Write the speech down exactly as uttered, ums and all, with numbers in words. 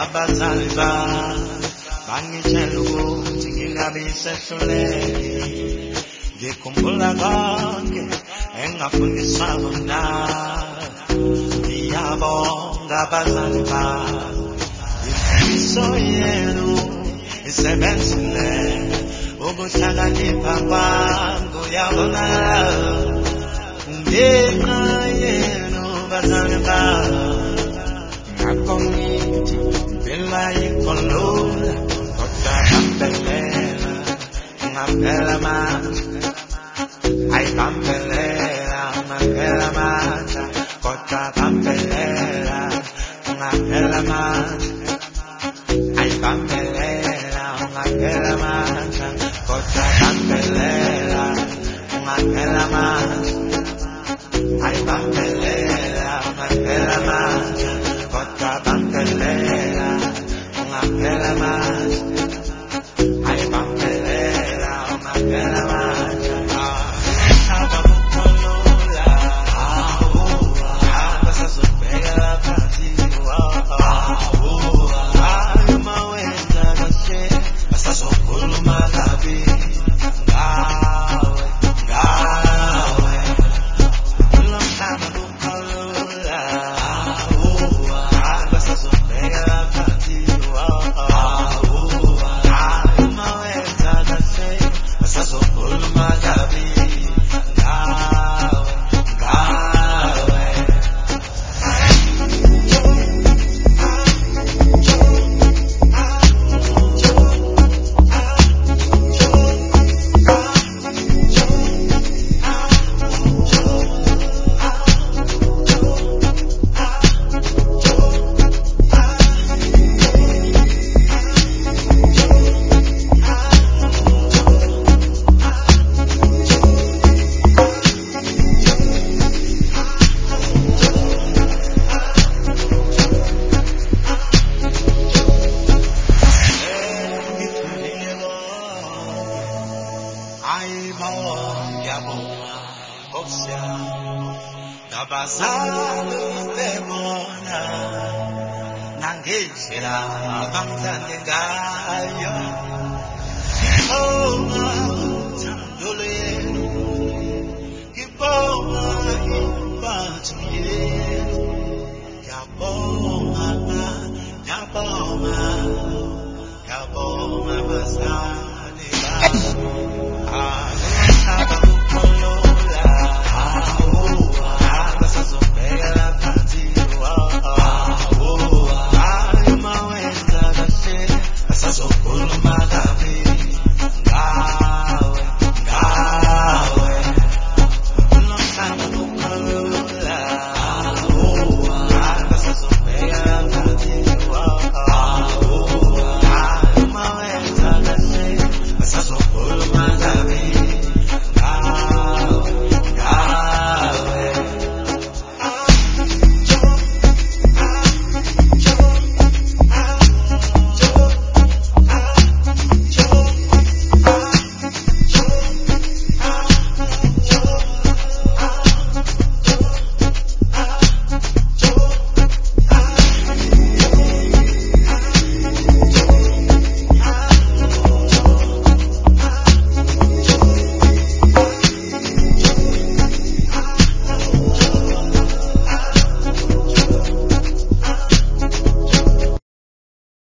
abazali bami bangitshela ukuthi ngingabe sehluleki. Ngikhumbula konke engafundiswa bona. Ngiyabonga abazali bami, imfundiso yenu isebenzile, ukuhlakanipha kwami kuyabonakala. Ngenxa yenu bazali bami, ngakho ngithi impela ikhulula, kodwa bambelela, ngaphela amandla. Ay bambelela, ngaphela amandla, kodwa bambelela, ngaphela amandla. Ay bambelela, ngaphela amandla, kodwa bambelela, ngaphela amandla. Ay bambelela, ngaphela amandla, kodwa bambelela, ngaphela amandla. Ay bambelela, ngaphela amandla. Abazali bebona nangendlela abangithande ngayo. Oh